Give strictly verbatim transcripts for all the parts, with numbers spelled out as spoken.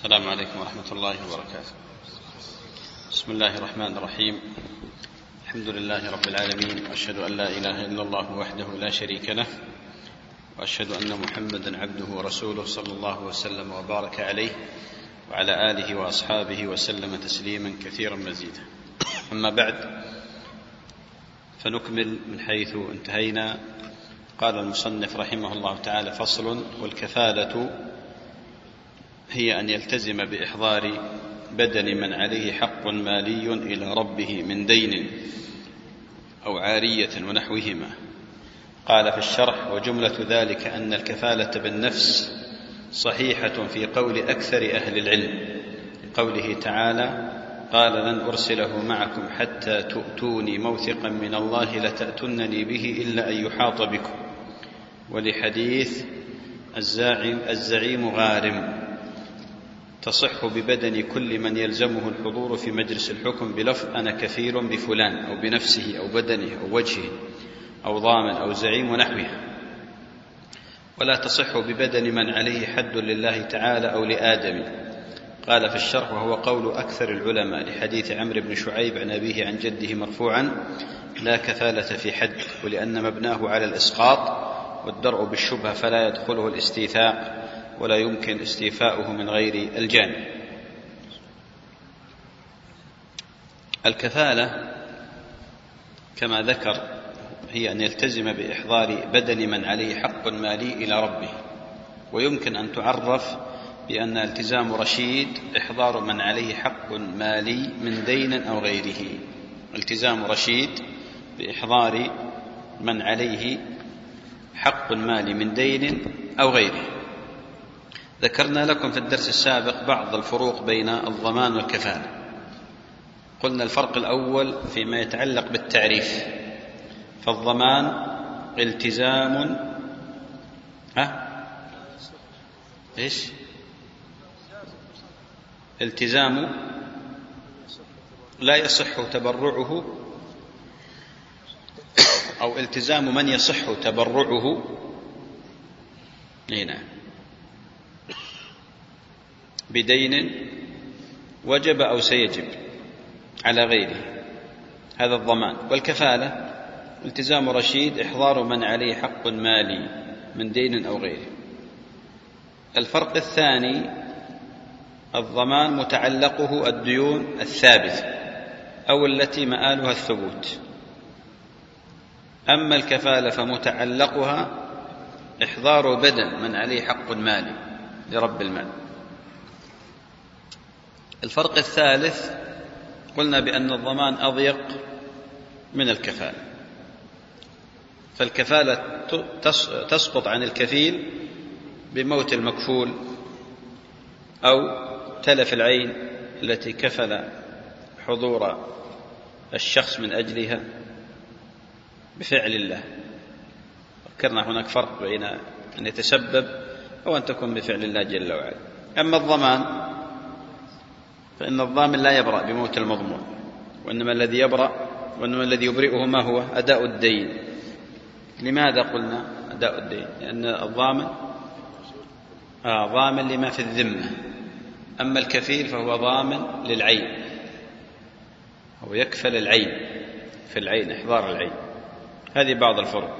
السلام عليكم ورحمة الله وبركاته. بسم الله الرحمن الرحيم. الحمد لله رب العالمين، وأشهد أن لا إله إلا الله وحده لا شريك له، وأشهد أن محمدا عبده ورسوله صلى الله وسلم وبارك عليه وعلى آله وأصحابه وسلم تسليما كثيرا مزيدا. أما بعد، فنكمل من حيث انتهينا. قال المصنف رحمه الله تعالى: فصل: والكفالة هي أن يلتزم بإحضار بدن من عليه حق مالي إلى ربه من دين أو عارية ونحوهما. قال في الشرح: وجملة ذلك أن الكفالة بالنفس صحيحة في قول أكثر أهل العلم، لقوله تعالى: قال لن أرسله معكم حتى تؤتوني موثقا من الله لتأتونني به إلا أن يحاط بكم، ولحديث الزعيم, الزعيم غارم، تصح ببدن كل من يلزمه الحضور في مجلس الحكم بلفظ أنا كفيل بفلان، أو بنفسه أو بدنه أو وجهه أو ضامن أو زعيم ونحوها. ولا تصح ببدن من عليه حد لله تعالى أو لآدم. قال في الشرح: وهو قول أكثر العلماء، لحديث عمرو بن شعيب عن أبيه عن جده مرفوعا: لا كفالة في حد، ولأن مبناه على الإسقاط والدرء بالشبهة فلا يدخله الاستيثاق، ولا يمكن استيفاؤه من غير الجانب. الكفالة كما ذكر هي أن يلتزم بإحضار بدن من عليه حق مالي إلى ربه، ويمكن أن تعرف بأن التزام رشيد إحضار من عليه حق مالي من دين أو غيره. التزام رشيد بإحضار من عليه حق مالي من دين أو غيره. ذكرنا لكم في الدرس السابق بعض الفروق بين الضمان والكفالة. قلنا الفرق الأول فيما يتعلق بالتعريف، فالضمان التزام ها إيش التزام لا يصح تبرعه، أو التزام من يصح تبرعه هنا بدين وجب أو سيجب على غيره، هذا الضمان. والكفالة التزام رشيد إحضار من عليه حق مالي من دين أو غيره. الفرق الثاني: الضمان متعلقه الديون الثابتة أو التي مآلها الثبوت، أما الكفالة فمتعلقها إحضار بدن من عليه حق مالي لرب المال. الفرق الثالث: قلنا بأن الضمان أضيق من الكفالة، فالكفالة تسقط عن الكفيل بموت المكفول أو تلف العين التي كفل حضور الشخص من أجلها بفعل الله. ذكرنا هناك فرق بين أن يتسبب أو أن تكون بفعل الله جل وعلا. أما الضمان فإن الضامن لا يبرأ بموت المضمون، وإنما الذي يبرأ وإنما الذي يبرئه ما هو أداء الدين. لماذا قلنا أداء الدين؟ لأن الضامن آه ضامن لما في الذمة، أما الكفيل فهو ضامن للعين، هو يكفل العين، في العين إحضار العين. هذه بعض الفروق.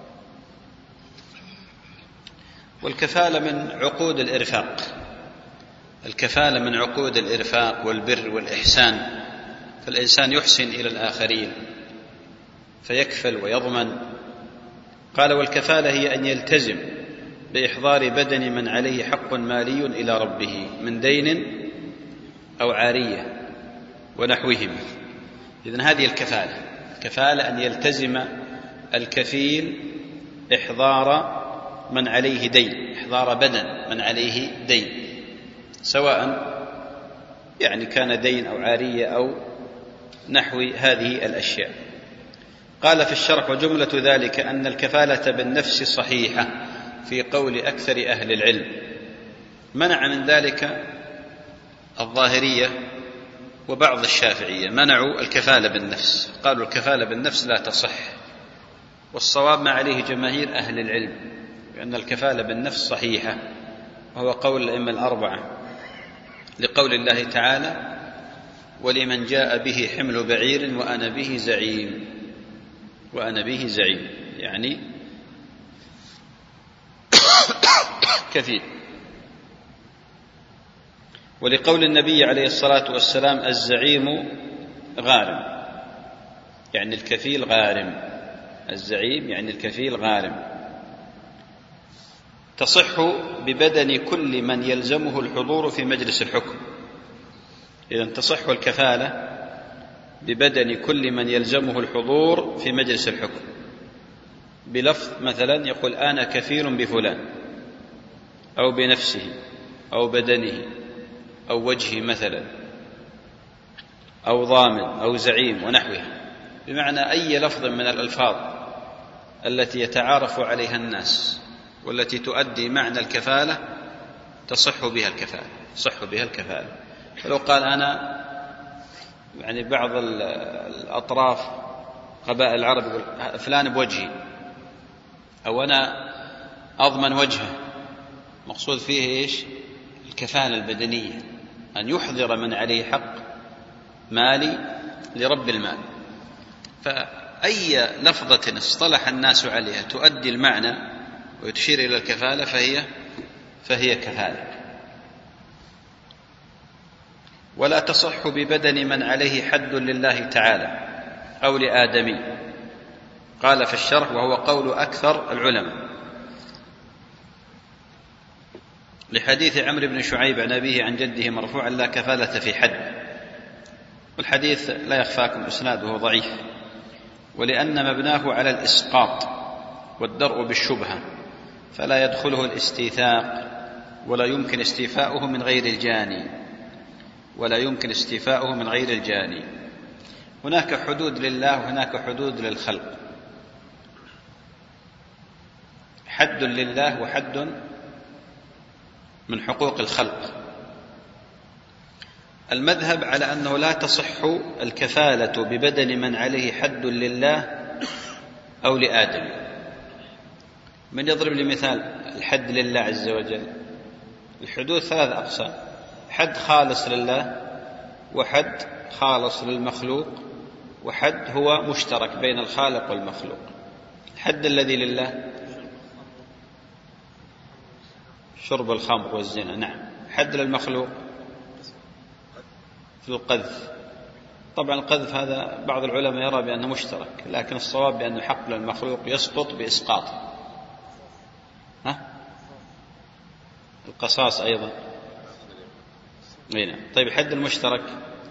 والكفالة من عقود الإرفاق، الكفالة من عقود الإرفاق والبر والإحسان، فالإنسان يحسن إلى الآخرين فيكفل ويضمن. قال: والكفالة هي أن يلتزم بإحضار بدن من عليه حق مالي إلى ربه من دين أو عارية ونحوهما. إذن هذه الكفالة. الكفالة أن يلتزم الكفيل إحضار من عليه دين، إحضار بدن من عليه دين، سواء يعني كان دين أو عارية أو نحو هذه الأشياء. قال في الشرح: وجملة ذلك أن الكفالة بالنفس صحيحة في قول أكثر أهل العلم. منع من ذلك الظاهرية وبعض الشافعية، منعوا الكفالة بالنفس، قالوا الكفالة بالنفس لا تصح. والصواب ما عليه جماهير أهل العلم بأن الكفالة بالنفس صحيحة، وهو قول الأئمة الأربعة لقول الله تعالى: ولمن جاء به حمل بعير وأنا به زعيم. وأنا به زعيم يعني كفيل. ولقول النبي عليه الصلاة والسلام: الزعيم غارم، يعني الكفيل غارم. الزعيم يعني الكفيل غارم. تصح ببدن كل من يلزمه الحضور في مجلس الحكم. إذن تصح الكفالة ببدن كل من يلزمه الحضور في مجلس الحكم، بلفظ مثلا يقول: أنا كفيل بفلان، أو بنفسه أو بدنه أو وجهه مثلا، أو ضامن أو زعيم ونحوها، بمعنى أي لفظ من الألفاظ التي يتعارف عليها الناس والتي تؤدي معنى الكفالة تصح بها الكفالة تصح بها الكفالة. فلو قال: أنا يعني بعض الأطراف قبائل العرب يقول فلان بوجهي، أو أنا أضمن وجهه، مقصود فيه إيش؟ الكفالة البدنية، أن يحضر من عليه حق مالي لرب المال. فأي لفظة اصطلح الناس عليها تؤدي المعنى وتشير إلى الكفالة فهي فهي كفالة. ولا تصح ببدن من عليه حد لله تعالى أو لآدمي. قال في الشرح: وهو قول أكثر العلماء، لحديث عمرو بن شعيب عن أبيه عن جده مرفوعا: لا كفالة في حد. والحديث لا يخفاكم إسناده ضعيف، ولأن مبناه على الإسقاط والدرء بالشبهة، فلا يدخله الاستيثاق، ولا يمكن استيفاؤه من غير الجاني ولا يمكن استيفاؤه من غير الجاني. هناك حدود لله وهناك حدود للخلق. حد لله وحد من حقوق الخلق. المذهب على أنه لا تصح الكفالة ببدن من عليه حد لله أو لآدم. من يضرب لي مثال الحد لله عز وجل؟ الحدود ثلاث أقسام: حد خالص لله، وحد خالص للمخلوق، وحد هو مشترك بين الخالق والمخلوق. الحد الذي لله شرب الخمر والزنا، نعم. حد للمخلوق في القذف. طبعا القذف هذا بعض العلماء يرى بأنه مشترك، لكن الصواب بأنه حق للمخلوق يسقط بإسقاطه. ها؟ القصاص أيضا. نعم. طيب الحد المشترك؟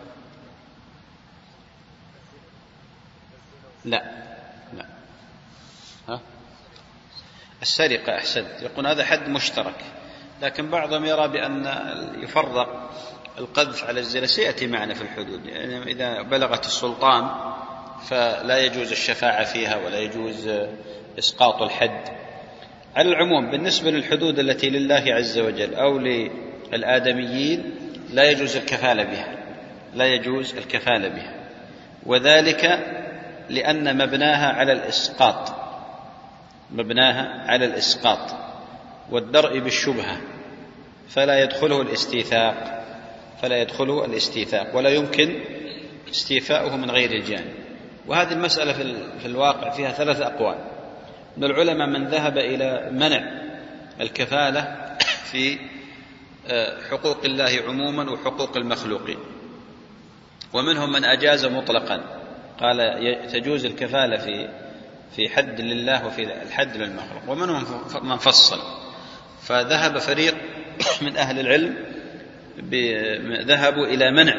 لا لا. ها؟ السرقة. أحسنت. يقول هذا حد مشترك، لكن بعضهم يرى بأن يفرق القذف على الزنا. سيأتي معنا في الحدود، يعني إذا بلغت السلطان فلا يجوز الشفاعة فيها ولا يجوز إسقاط الحد. على العموم بالنسبة للحدود التي لله عز وجل أو للآدميين لا يجوز الكفالة بها لا يجوز الكفالة بها وذلك لأن مبناها على الإسقاط مبناها على الإسقاط والدرء بالشبهة، فلا يدخله الاستيثاق فلا يدخله الاستيثاق ولا يمكن استيفاؤه من غير الجاني. وهذه المسألة في الواقع فيها ثلاث أقوال من العلماء: من ذهب إلى منع الكفالة في حقوق الله عموما وحقوق المخلوقين، ومنهم من أجاز مطلقا، قال تجوز الكفالة في في حد لله وفي الحد للمخلوق، ومنهم من فصل. فذهب فريق من أهل العلم ذهبوا إلى منع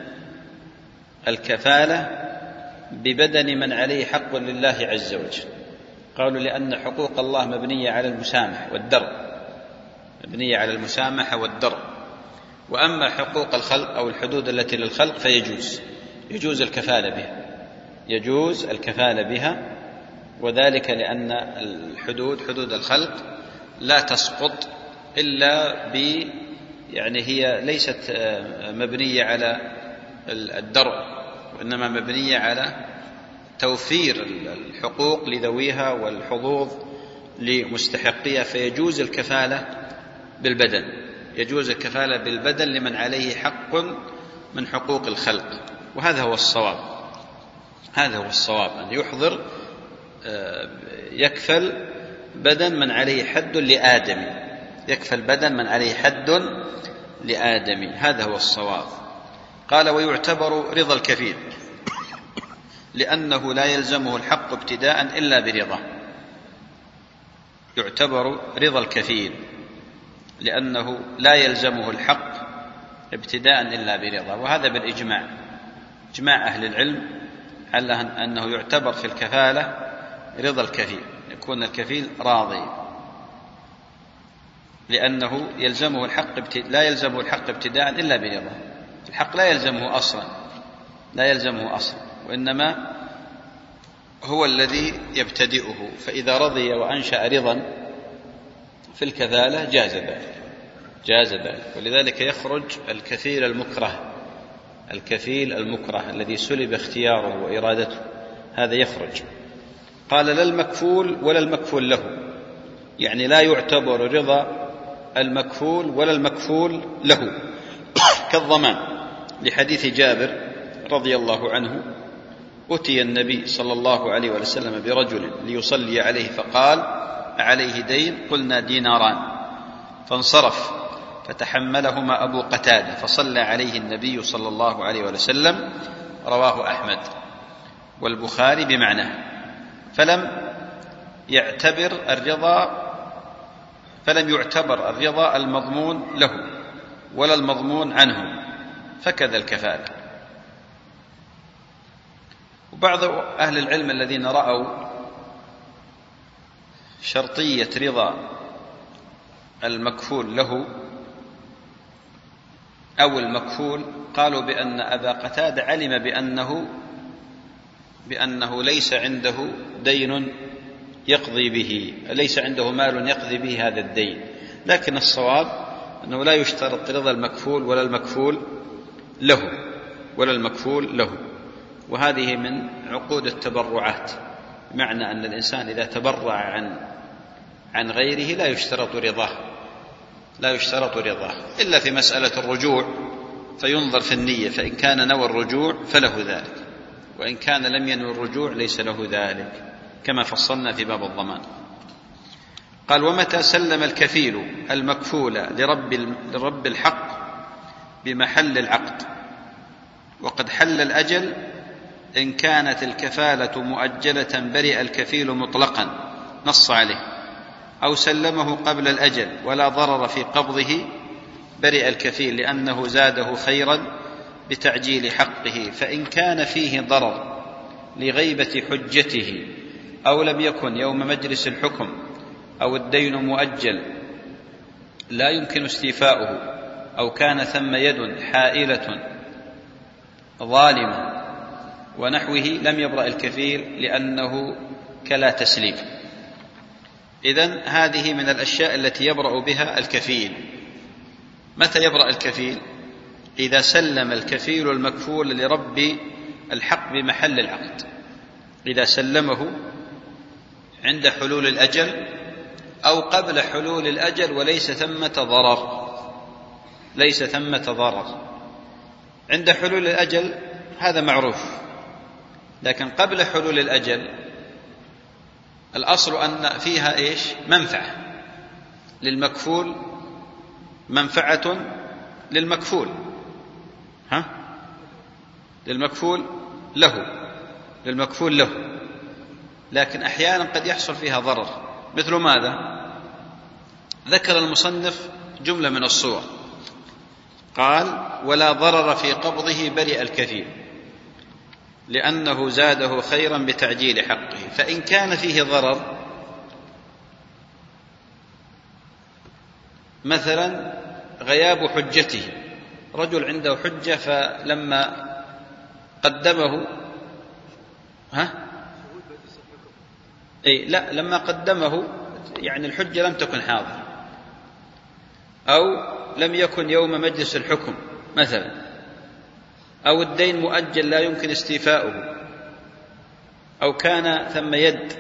الكفالة ببدن من عليه حق لله عز وجل. قالوا لأن حقوق الله مبنية على المسامح والدرء مبنية على المسامحة والدرء وأما حقوق الخلق أو الحدود التي للخلق فيجوز يجوز الكفالة بها يجوز الكفالة بها وذلك لأن الحدود حدود الخلق لا تسقط إلا ب يعني هي ليست مبنية على الدرء، وإنما مبنية على توفير الحقوق لذويها والحظوظ لمستحقيها، فيجوز الكفالة بالبدن يجوز الكفالة بالبدن لمن عليه حق من حقوق الخلق، وهذا هو الصواب. هذا هو الصواب أن يحضر يكفل بدن من عليه حد لآدم، يكفل بدن من عليه حد لآدم، هذا هو الصواب. قال: ويعتبر رضا الكفيل لأنه لا يلزمه الحق ابتداء إلا برضاه. يعتبر رضا الكفيل لأنه لا يلزمه الحق ابتداء إلا برضاه، وهذا بالإجماع، إجماع أهل العلم على أنه يعتبر في الكفالة رضا الكفيل، يكون الكفيل راضي، لأنه يلزمه الحق ابتداء لا يلزمه الحق ابتداء إلا برضاه. الحق لا يلزمه أصلا، لا يلزمه أصلا، وإنما هو الذي يبتدئه، فإذا رضي وأنشأ رضا في الكفالة جاز ذلك، جاز ذلك. ولذلك يخرج الكفيل المكره، الكفيل المكره الذي سلب اختياره وإرادته، هذا يخرج. قال: لا المكفول ولا المكفول له، يعني لا يعتبر رضا المكفول ولا المكفول له كالضمان، لحديث جابر رضي الله عنه: أتي النبي صلى الله عليه وسلم برجل ليصلي عليه فقال: عليه دين؟ قلنا: ديناران. فانصرف فتحملهما أبو قتادة فصلى عليه النبي صلى الله عليه وسلم. رواه أحمد والبخاري بمعناه. فلم يعتبر الرضا فلم يعتبر الرضا المضمون له ولا المضمون عنه، فكذا الكفالة. وبعض أهل العلم الذين رأوا شرطية رضا المكفول له أو المكفول قالوا بأن أبا قتادة علم بأنه بأنه ليس عنده دين يقضي به، ليس عنده مال يقضي به هذا الدين، لكن الصواب أنه لا يشترط رضا المكفول ولا المكفول له ولا المكفول له. وهذه من عقود التبرعات، بمعنى أن الإنسان إذا تبرع عن عن غيره لا يشترط رضاه، لا يشترط رضاه إلا في مسألة الرجوع، فينظر في النية، فإن كان نوى الرجوع فله ذلك، وإن كان لم ينوي الرجوع ليس له ذلك، كما فصلنا في باب الضمان. قال: ومتى سلم الكفيل المكفول لرب لرب الحق بمحل العقد وقد حل الأجل، إن كانت الكفالة مؤجلة برئ الكفيل مطلقا، نص عليه، أو سلمه قبل الأجل ولا ضرر في قبضه، برئ الكفيل لأنه زاده خيرا بتعجيل حقه. فإن كان فيه ضرر لغيبة حجته أو لم يكن يوم مجلس الحكم أو الدين مؤجل لا يمكن استيفاؤه، أو كان ثم يد حائلة ظالمة ونحوه، لم يبرأ الكفيل لأنه كلا تسليم. إذن هذه من الأشياء التي يبرأ بها الكفيل. متى يبرأ الكفيل؟ إذا سلم الكفيل المكفول لرب الحق بمحل العقد، إذا سلمه عند حلول الأجل أو قبل حلول الأجل وليس ثمة ضرر، ليس ثمة ضرر. عند حلول الأجل هذا معروف، لكن قبل حلول الأجل الأصل أن فيها إيش؟ منفعة للمكفول، منفعة للمكفول، ها؟ للمكفول له للمكفول له لكن أحيانا قد يحصل فيها ضرر. مثل ماذا؟ ذكر المصنف جملة من الصور، قال: ولا ضرر في قبضه برئ الكفيل لأنه زاده خيرا بتعجيل حقه. فإن كان فيه ضرر، مثلا غياب حجته، رجل عنده حجة فلما قدمه ها أي لا لما قدمه يعني الحجة لم تكن حاضرة، أو لم يكن يوم مجلس الحكم مثلا، أو الدين مؤجل لا يمكن استيفاؤه، أو كان ثم يد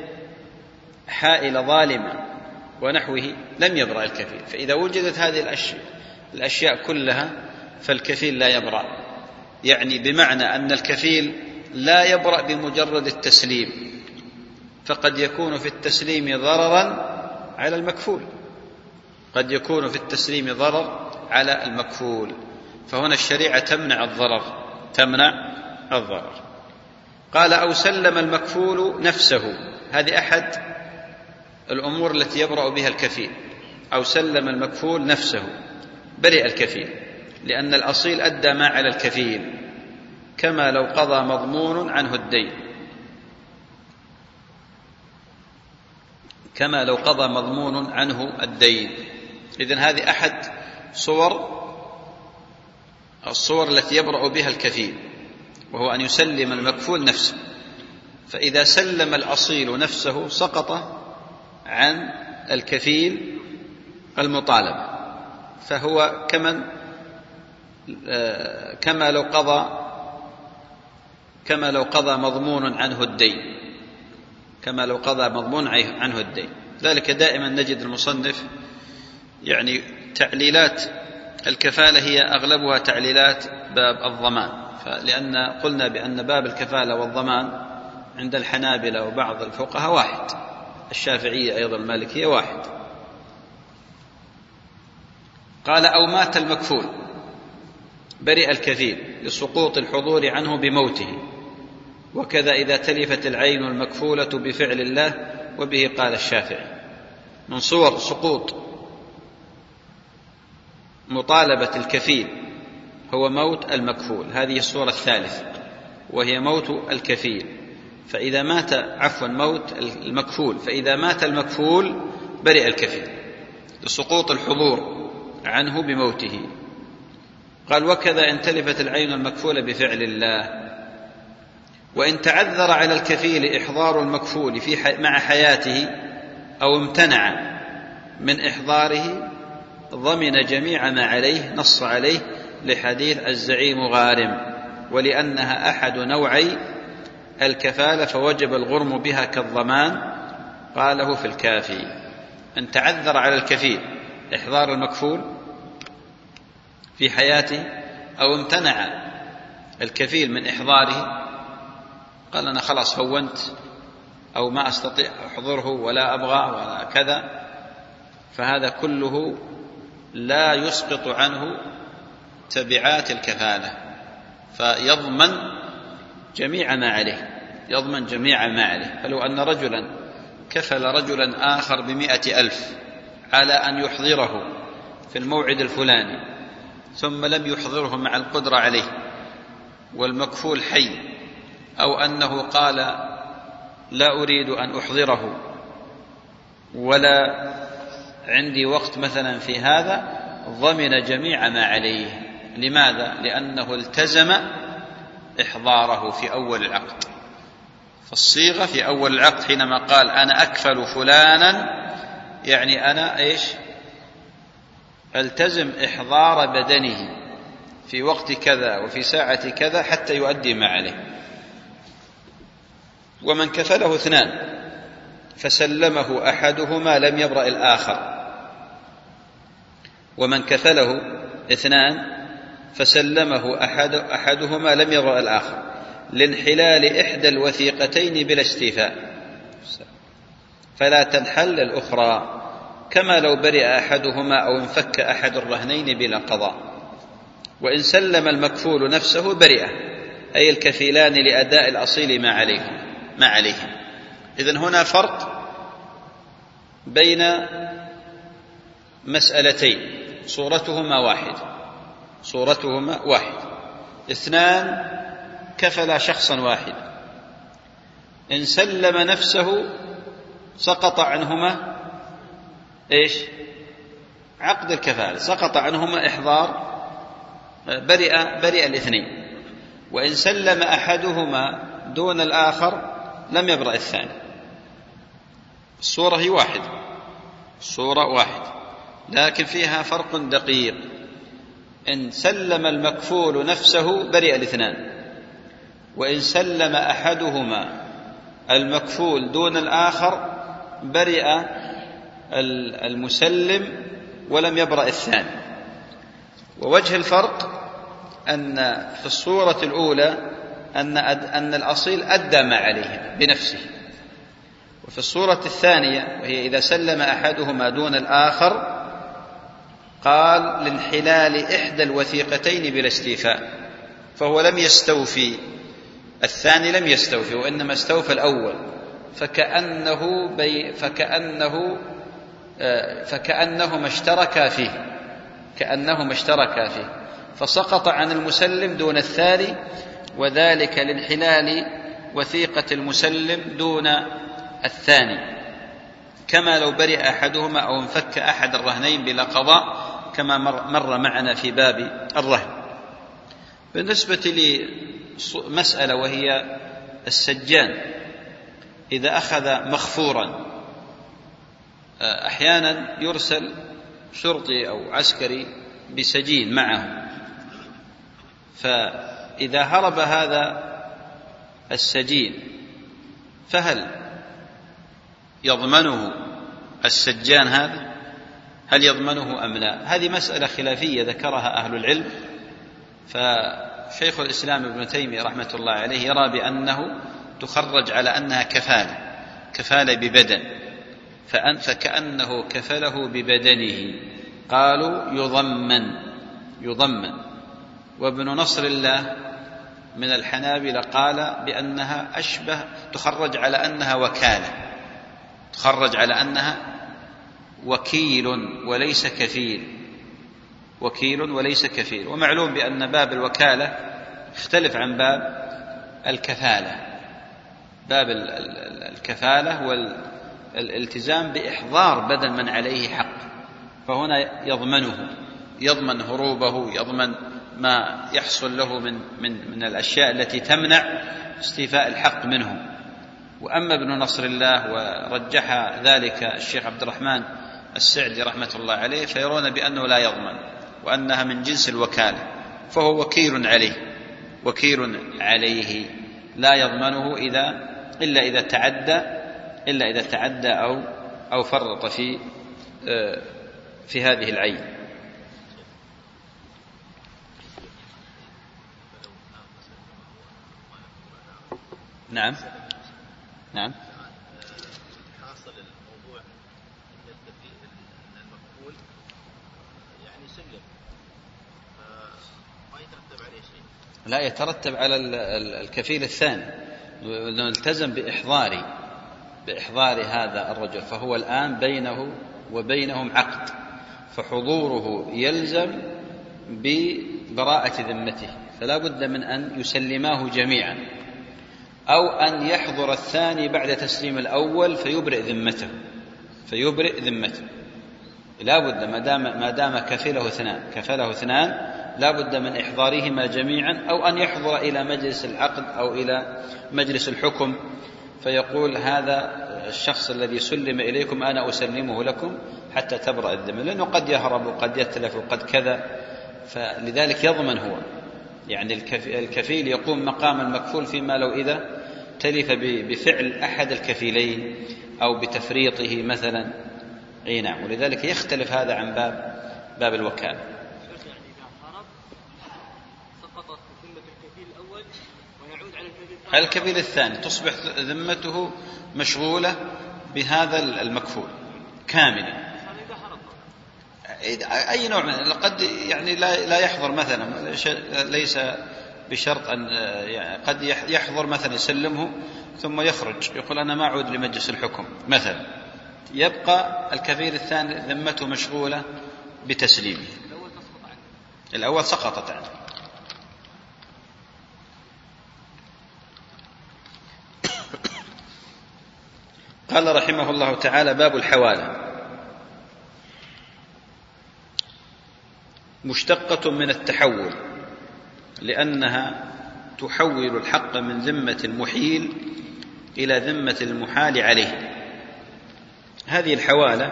حائل ظالمة ونحوه، لم يبرأ الكفيل. فإذا وجدت هذه الأشياء كلها فالكفيل لا يبرأ، يعني بمعنى أن الكفيل لا يبرأ بمجرد التسليم، فقد يكون في التسليم ضررا على المكفول، قد يكون في التسليم ضرر على المكفول، فهنا الشريعة تمنع الضرر، تمنع الضرر. قال أو سلم المكفول نفسه، هذه أحد الأمور التي يبرأ بها الكفيل، أو سلم المكفول نفسه، برئ الكفيل، لأن الأصيل أدى ما على الكفيل، كما لو قضى مضمون عنه الدين، كما لو قضى مضمون عنه الدين. إذن هذه أحد صور الصور التي يبرأ بها الكفيل، وهو أن يسلم المكفول نفسه، فإذا سلم الأصيل نفسه سقط عن الكفيل المطالبة، فهو كمن كما لو قضى كما لو قضى مضمون عنه الدين، كما لو قضى مضمون عنه الدين. ذلك دائما نجد المصنف يعني تعليلات الكفالة هي أغلبها تعليلات باب الضمان، لأن قلنا بأن باب الكفالة والضمان عند الحنابلة وبعض الفقهاء واحد، الشافعية أيضا المالكية واحد. قال أو مات المكفول برئ الكفيل لسقوط الحضور عنه بموته، وكذا إذا تلفت العين المكفولة بفعل الله، وبه قال الشافعي. من صور سقوط مطالبة الكفيل هو موت المكفول، هذه الصورة الثالثة، وهي موت الكفيل. فإذا مات عفوا موت المكفول فإذا مات المكفول برئ الكفيل لسقوط الحضور عنه بموته. قال وكذا إن تلفت العين المكفولة بفعل الله. وإن تعذر على الكفيل إحضار المكفول في حي... مع حياته أو امتنع من إحضاره ضمن جميع ما عليه، نص عليه لحديث الزعيم غارم، ولأنها أحد نوعي الكفالة فوجب الغرم بها كالضمان، قاله في الكافي. أن تعذر على الكفيل إحضار المكفول في حياته أو امتنع الكفيل من إحضاره، قال أنا خلاص هونت أو ما أستطيع أحضره ولا أبغى ولا كذا، فهذا كله لا يسقط عنه تبعات الكفالة، فيضمن جميع ما عليه، يضمن جميع ما عليه. فلو أن رجلا كفل رجلا آخر بمئة ألف على أن يحضره في الموعد الفلاني، ثم لم يحضره مع القدرة عليه والمكفول حي، أو أنه قال لا أريد أن أحضره ولا عندي وقت مثلا في هذا، ضمن جميع ما عليه. لماذا؟ لأنه التزم إحضاره في أول العقد. فالصيغة في أول العقد حينما قال أنا أكفل فلانا، يعني أنا إيش؟ التزم إحضار بدنه في وقت كذا وفي ساعة كذا حتى يؤدي ما عليه. ومن كفله اثنان فسلمه أحدهما لم يبرأ الآخر، ومن كفله اثنان فسلمه أحد أحدهما لم يبرأ الآخر لانحلال إحدى الوثيقتين بلا استيفاء، فلا تنحل الأخرى، كما لو برئ أحدهما أو انفك أحد الرهنين بلا قضاء. وإن سلم المكفول نفسه برئه، أي الكفيلان لأداء الأصيل ما عليهم ما عليهم. إذن هنا فرق بين مسألتين صورتهما واحد صورتهما واحد اثنان كفلا شخصا واحد، إن سلم نفسه سقط عنهما إيش؟ عقد الكفالة، سقط عنهما إحضار، برئ برئ الاثنين. وإن سلم أحدهما دون الآخر لم يبرأ الثاني. الصورة هي واحد الصورة واحد لكن فيها فرق دقيق. إن سلم المكفول نفسه برئ الاثنان، وإن سلم أحدهما المكفول دون الآخر برئ المسلم ولم يبرأ الثاني. ووجه الفرق أن في الصورة الأولى أن أن الأصيل أدى ما عليه بنفسه، وفي الصورة الثانية وهي إذا سلم أحدهما دون الآخر قال لانحلال إحدى الوثيقتين بلا استيفاء، فهو لم يستوفي، الثاني لم يستوفي وإنما استوفى الأول، فكأنه بي فكأنه فكأنهما اشتركا فيه كأنهما اشتركا فيه فسقط عن المسلم دون الثاني، وذلك لانحلال وثيقة المسلم دون الثاني، كما لو برئ أحدهما أو انفك أحد الرهنين بلا قضاء كما مر معنا في باب الرهن. بالنسبة لمسألة وهي السجان إذا أخذ مخفورا، أحيانا يرسل شرطي أو عسكري بسجين معه، فإذا هرب هذا السجين فهل يضمنه السجان هذا؟ هل يضمنه أم لا؟ هذه مسألة خلافية ذكرها أهل العلم، فشيخ الإسلام ابن تيمية رحمة الله عليه يرى بأنه تخرج على أنها كفالة كفالة ببدن، فكأنه كفله ببدنه، قالوا يضمن يضمن وابن نصر الله من الحنابلة قال بأنها أشبه، تخرج على أنها وكالة، تخرج على أنها وكيل وليس كفيل، وكيل وليس كفيل. ومعلوم بأن باب الوكالة يختلف عن باب الكفالة. باب الكفالة والالتزام بإحضار بدل من عليه حق، فهنا يضمنه، يضمن هروبه، يضمن ما يحصل له من من من الأشياء التي تمنع استيفاء الحق منه. وأما ابن نصر الله ورجح ذلك الشيخ عبد الرحمن السعدي رحمة الله عليه فيرون بأنه لا يضمن، وأنها من جنس الوكالة، فهو وكيل عليه وكيل عليه لا يضمنه إذا إلا إذا تعدى إلا إذا تعدى أو أو فرط في في هذه العين. نعم نعم حاصل الموضوع ان المقبول يعني سلم ما يترتب عليه شيء. لا يترتب على الكفيل الثاني، نلتزم بإحضار بإحضار هذا الرجل، فهو الآن بينه وبينهم عقد، فحضوره يلزم ببراءة ذمته، فلا بد من أن يسلماه جميعا، أو أن يحضر الثاني بعد تسليم الأول فيبرئ ذمته فيبرئ ذمته لا بد ما دام ما دام كفله اثنان كفله اثنان لا بد من إحضارهما جميعا، أو أن يحضر إلى مجلس العقد أو إلى مجلس الحكم فيقول هذا الشخص الذي سلم إليكم أنا أسلمه لكم حتى تبرأ الذمة، لأنه قد يهرب وقد يتلف وقد كذا، فلذلك يضمن هو، يعني الكفيل يقوم مقام المكفول فيما لو إذا تلف بفعل أحد الكفيلين أو بتفريطه مثلا. أي نعم، ولذلك يختلف هذا عن باب باب الوكالة. على الكفيل الثاني تصبح ذمته مشغولة بهذا المكفول كاملا. أي نوع من قد يعني لا يحضر مثلا، ليس بشرط أن يعني قد يحضر مثلا يسلمه ثم يخرج يقول أنا ما أعود لمجلس الحكم مثلا، يبقى الكفيل الثاني ذمته مشغولة بتسليمه، الأول سقطت عنه. قال رحمه الله تعالى: باب الحوالة. مشتقة من التحول، لأنها تحول الحق من ذمة المحيل إلى ذمة المحال عليه. هذه الحوالة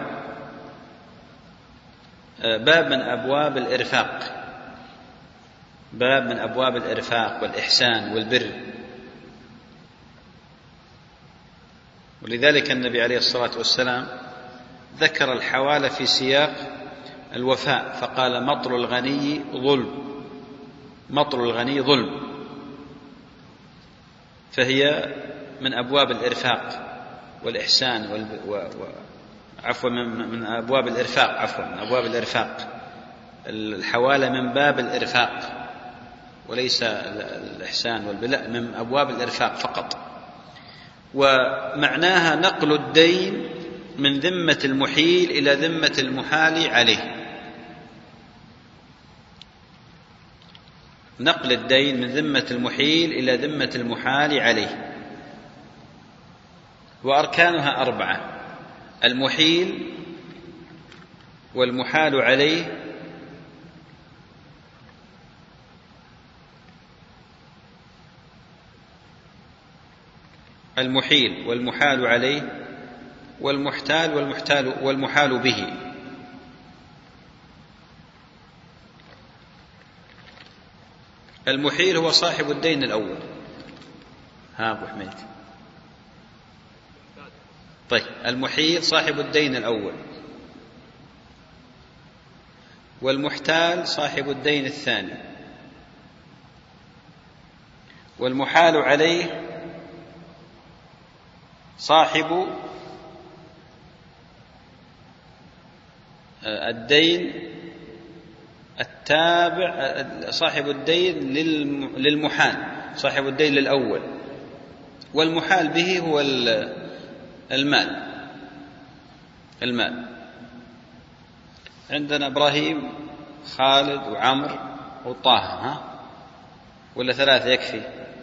باب من أبواب الإرفاق، باب من أبواب الإرفاق والإحسان والبر، ولذلك النبي عليه الصلاة والسلام ذكر الحوالة في سياق الوفاء فقال مطل الغني ظلم، مطل الغني ظلم، فهي من أبواب الإرفاق والإحسان وال... و... و... عفوا من... من أبواب الإرفاق عفوا من أبواب الإرفاق. الحوالة من باب الإرفاق وليس الإحسان والبلاء، من أبواب الإرفاق فقط. ومعناها نقل الدين من ذمة المحيل إلى ذمة المحال عليه، نقل الدين من ذمة المحيل إلى ذمة المحال عليه. وأركانها أربعة: المحيل والمحال عليه المحيل والمحال عليه والمحتال والمحتال والمحال به. المحيل هو صاحب الدين الأول. ها أبو حميد. طيب المحيل صاحب الدين الأول، والمحتال صاحب الدين الثاني، والمحال عليه صاحب الدين التابع، صاحب الدين للمحال، صاحب الدين للأول، والمحال به هو المال. المال عندنا إبراهيم خالد وعمر وطه، ها ولا ثلاثة يكفي؟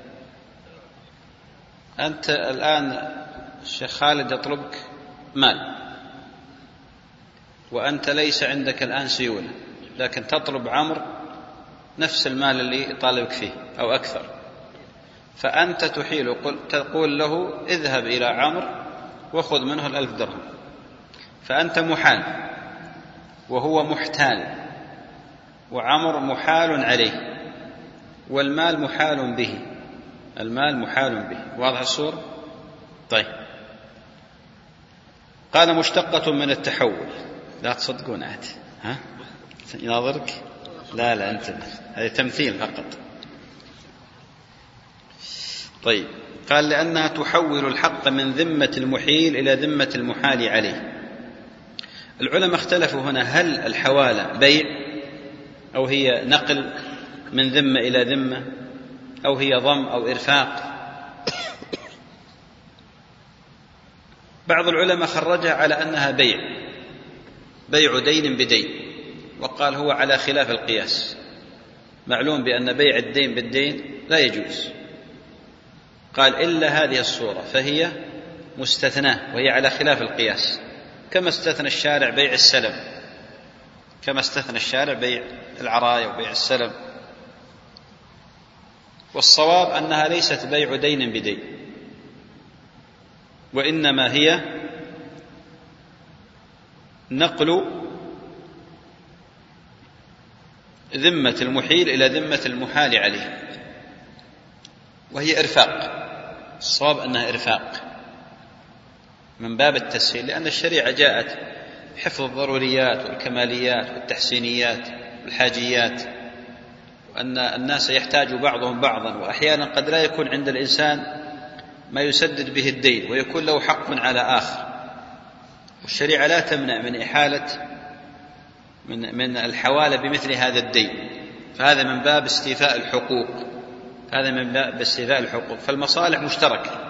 أنت الآن الشيخ خالد يطلبك مال، وأنت ليس عندك الآن سيولة، لكن تطلب عمرو نفس المال اللي يطالبك فيه أو أكثر، فأنت تحيل، تقول له اذهب إلى عمرو وخذ منه الألف درهم، فأنت محال وهو محتال، وعمر محال عليه، والمال محال به، المال محال به. واضح الصورة؟ طيب. قال مشتقة من التحول. لا تصدقون عاد، ها يناظرك؟ لا لا أنت، هذا تمثيل فقط. طيب. قال لأنها تحول الحق من ذمة المحيل إلى ذمة المحال عليه. العلماء اختلفوا هنا، هل الحوالة بيع أو هي نقل من ذمة إلى ذمة أو هي ضم أو إرفاق؟ بعض العلماء خرجها على أنها بيع، بيع دين بدين، وقال هو على خلاف القياس. معلوم بأن بيع الدين بالدين لا يجوز، قال إلا هذه الصورة فهي مستثناة، وهي على خلاف القياس، كما استثنى الشارع بيع السلم، كما استثنى الشارع بيع العراية وبيع السلم. والصواب أنها ليست بيع دين بدين، وإنما هي نقل ذمة المحيل إلى ذمة المحال عليه، وهي إرفاق. الصواب أنها إرفاق من باب التسهيل، لأن الشريعة جاءت بحفظ الضروريات والكماليات والتحسينيات والحاجيات، وأن الناس يحتاج بعضهم بعضا، وأحيانا قد لا يكون عند الإنسان ما يسدد به الدين ويكون له حق على آخر، والشريعة لا تمنع من إحالة من من الحوالة بمثل هذا الدين، فهذا من باب استيفاء الحقوق، هذا من باب استيفاء الحقوق. فالمصالح مشتركة،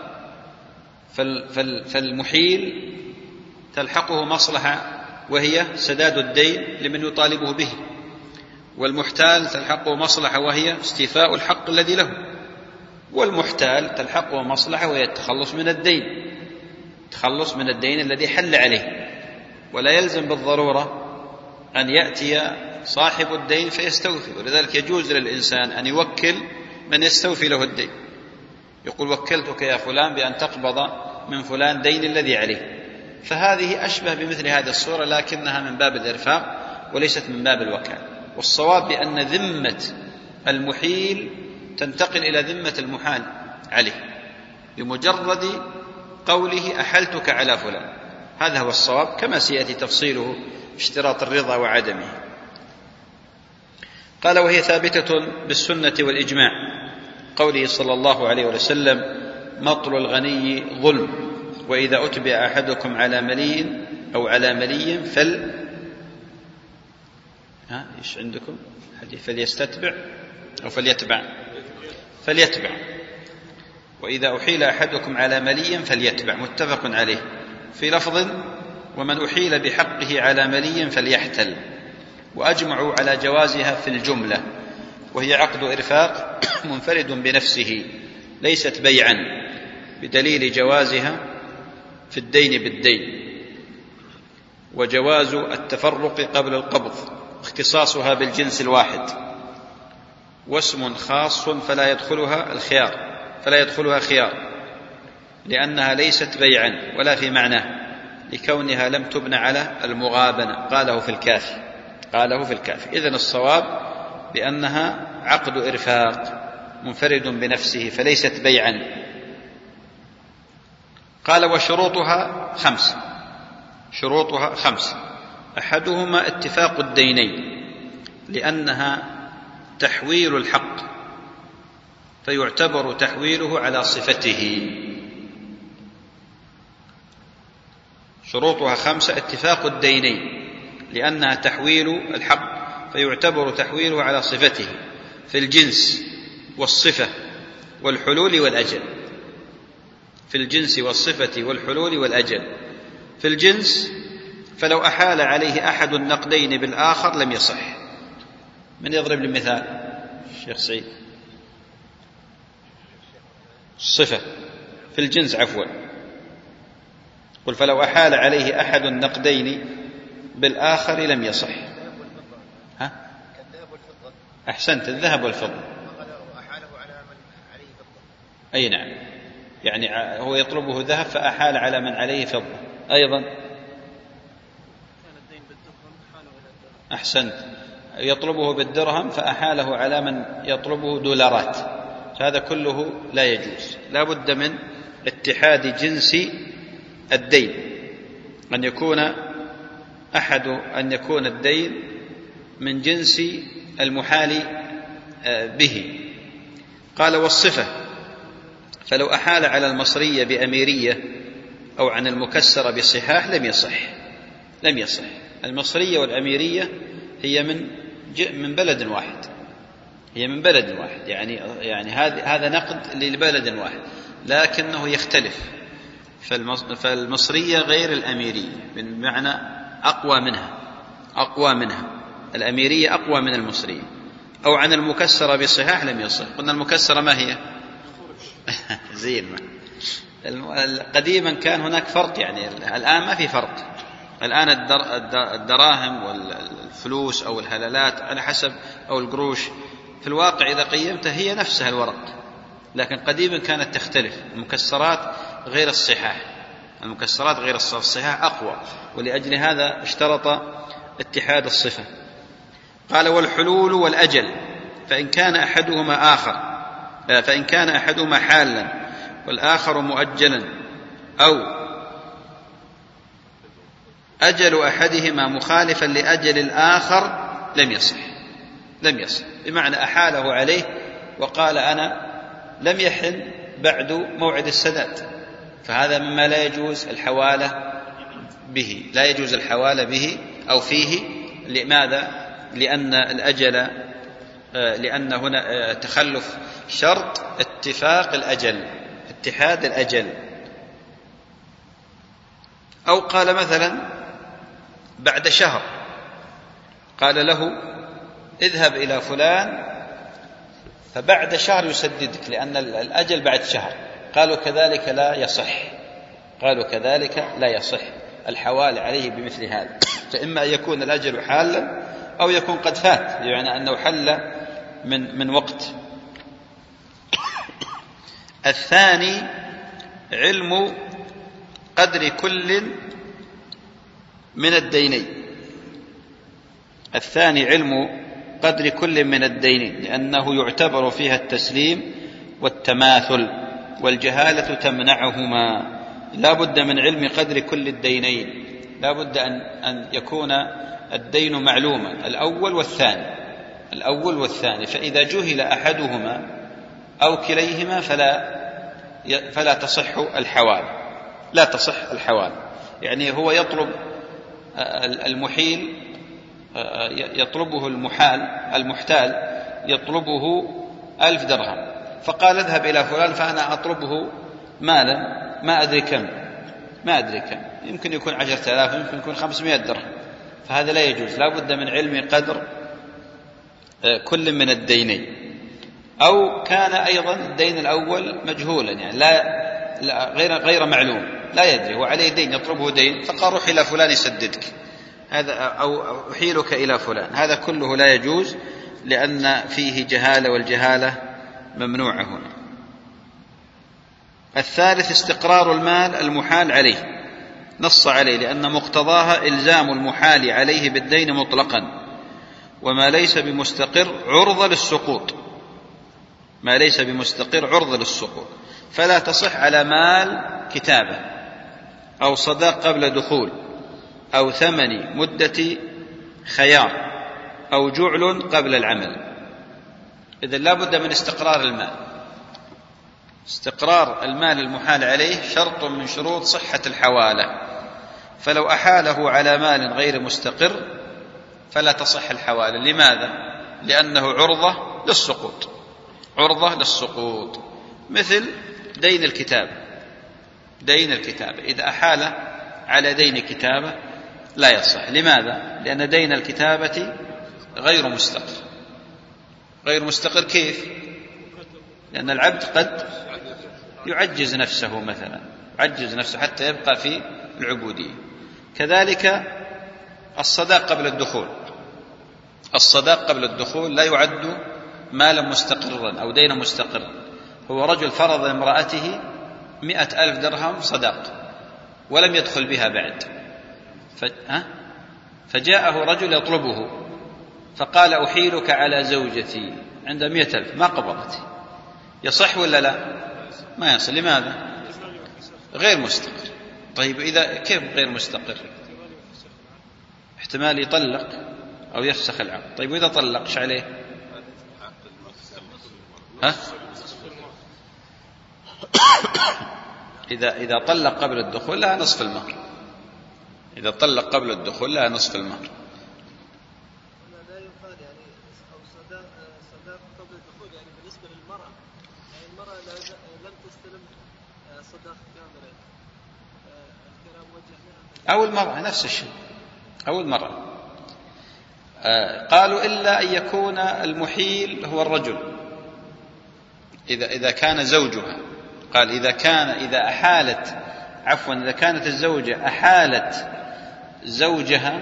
فالمحيل تلحقه مصلحة وهي سداد الدين لمن يطالبه به، والمحتال تلحقه مصلحة وهي استيفاء الحق الذي له، والمحتال تلحقه مصلحة وهي التخلص من الدين، التخلص من الدين الذي حل عليه. ولا يلزم بالضرورة أن يأتي صاحب الدين فيستوفي، ولذلك يجوز للإنسان أن يوكل من يستوفي له الدين، يقول وكلتك يا فلان بأن تقبض من فلان دين الذي عليه. فهذه أشبه بمثل هذه الصورة، لكنها من باب الإرفاق وليست من باب الوكالة. والصواب بأن ذمة المحيل تنتقل إلى ذمة المحال عليه بمجرد قوله أحلتك على فلان، هذا هو الصواب كما سيأتي تفصيله اشتراط الرضا وعدمه. قال وهي ثابتة بالسنة والإجماع، قوله صلى الله عليه وسلم مطل الغني ظلم، وإذا أتبع أحدكم على ملي أو على ملي فل ها إيش عندكم حديث فليستتبع أو فليتبع فليتبع وإذا أحيل أحدكم على ملي فليتبع، متفق عليه. في لفظ ومن أحيل بحقه على ملي فليحتل، وأجمعوا على جوازها في الجملة، وهي عقد إرفاق منفرد بنفسه ليست بيعا، بدليل جوازها في الدين بالدين، وجواز التفرق قبل القبض اختصاصها بالجنس الواحد، واسم خاص فلا يدخلها الخيار فلا يدخلها خيار لأنها ليست بيعا ولا في معناه، لكونها لم تبنى على المغابنة. قاله في الكافي قاله في الكافي إذن الصواب بأنها عقد إرفاق منفرد بنفسه فليست بيعا. قال وشروطها خمس شروطها خمس أحدهما اتفاق الدينين، لأنها تحويل الحق فيعتبر تحويله على صفته. شروطها خمسة اتفاق الدينين، لأنها تحويل الحق فيعتبر تحويله على صفته في الجنس والصفة والحلول والأجل. في الجنس والصفة والحلول والأجل. في الجنس فلو أحال عليه أحد النقدين بالآخر لم يصح. من يضرب لي مثال؟ الشيخ سعيد. الصفة في الجنس عفوا، قل فلو أحال عليه أحد النقدين بالآخر لم يصح. ها؟ أحسنت، الذهب والفضة. أي نعم، يعني هو يطلبه ذهب فأحال على من عليه فضة. أيضا أحسنت، يطلبه بالدرهم فأحاله على من يطلبه دولارات، هذا كله لا يجوز. لا بد من اتحاد جنس الدين، أن يكون أحد أن يكون الدين من جنس المحال به. قال والصفة فلو أحال على المصرية بأميرية أو عن المكسرة بصحاح لم يصح لم يصح المصرية والأميرية هي من من بلد واحد هي من بلد واحد يعني يعني هذا نقد لبلد واحد، لكنه يختلف. فالمصرية غير الأميرية، بمعنى أقوى منها أقوى منها الأميرية أقوى من المصرية. أو عن المكسرة بصحاح لم يصح. قلنا المكسرة ما هي؟ زين. قديما كان هناك فرق، يعني الآن ما في فرق. الآن الدراهم والفلوس أو الهلالات على حسب أو القروش في الواقع إذا قيمتها هي نفسها الورق، لكن قديما كانت تختلف. المكسرات غير الصحاح المكسرات غير الصحاح أقوى، ولأجل هذا اشترط اتحاد الصفة. قال والحلول والأجل فإن كان أحدهما آخر فإن كان أحدهما حالا والآخر مؤجلا، أو أجل أحدهما مخالفا لأجل الآخر لم يصح لم يصح بمعنى أحاله عليه وقال أنا لم يحل بعد موعد السداد، فهذا مما لا يجوز الحوالة به لا يجوز الحوالة به أو فيه. لماذا؟ لأن الأجل لأن هنا تخلف شرط اتفاق الأجل اتحاد الأجل. أو قال مثلا بعد شهر، قال له اذهب إلى فلان فبعد شهر يسددك، لأن الأجل بعد شهر. قالوا كذلك لا يصح قالوا كذلك لا يصح الحوال عليه بمثل هذا. فإما أن يكون الأجل حالا أو يكون قد فات، يعني أنه حل من من وقت. الثاني علم قدر كل من الدينين الثاني علم قدر كل من الدينين لأنه يعتبر فيها التسليم والتماثل، والجهالة تمنعهما. لا بد من علم قدر كل الدينين لا بد أن, أن يكون الدين معلوما، الأول والثاني الأول والثاني فإذا جهل أحدهما أو كليهما فلا فلا تصح الحوال لا تصح الحوال يعني هو يطلب المحيل يطلبه المحال المحتال يطلبه ألف درهم، فقال اذهب إلى فلان فأنا أطلبه مالا ما أدري كم ما أدري كم يمكن يكون عشرة آلاف يمكن يكون خمسمائة درهم، فهذا لا يجوز، لا بد من علم قدر كل من الدينين. أو كان أيضا الدين الأول مجهولا يعني لا, لا غير غير معلوم لا يدري هو عليه دين يطلبه دين، فقال روح إلى فلان يسددك هذا أو أحيلك إلى فلان، هذا كله لا يجوز لأن فيه جهالة والجهالة ممنوعة هنا. الثالث استقرار المال المحال عليه، نص عليه لأن مقتضاها إلزام المحال عليه بالدين مطلقا، وما ليس بمستقر عرضة للسقوط ما ليس بمستقر عرضة للسقوط فلا تصح على مال كتابة أو صداق قبل دخول أو ثمن مدة خيار أو جعل قبل العمل. إذن لا بد من استقرار المال. استقرار المال المحال عليه شرط من شروط صحة الحوالة، فلو أحاله على مال غير مستقر فلا تصح الحوالة. لماذا؟ لأنه عرضة للسقوط عرضة للسقوط مثل دين الكتاب دين الكتابة إذا أحال على دين كتابة لا يصح. لماذا؟ لأن دين الكتابة غير مستقر غير مستقر كيف؟ لأن العبد قد يعجز نفسه مثلا يعجز نفسه حتى يبقى في العبودية. كذلك الصداق قبل الدخول الصداق قبل الدخول لا يعد مالا مستقرا أو دينا مستقرا. هو رجل فرض امرأته مئة ألف درهم صداق ولم يدخل بها بعد، فجاءه رجل يطلبه فقال أحيلك على زوجتي عند مئة ألف ما قبضت، يصح ولا لا؟ ما يصح. لماذا؟ غير مستقر. طيب إذا كيف غير مستقر؟ احتمال يطلق أو يفسخ العقد. طيب وإذا طلق ايش عليه؟ ها؟ إذا إذا طلق قبل الدخول لها نصف المهر إذا طلق قبل الدخول لها نصف المهر. لا يقال يعني أو صداق صداق قبل الدخول يعني بالنسبة للمرأة يعني المرأة لم تستلم صداق كاملا الكلام وجه أو المرأة نفس الشيء أو المرأة آه قالوا إلا أن يكون المحيل هو الرجل إذا إذا كان زوجها. قال إذا كان إذا أحالت عفوا إذا كانت الزوجة أحالت زوجها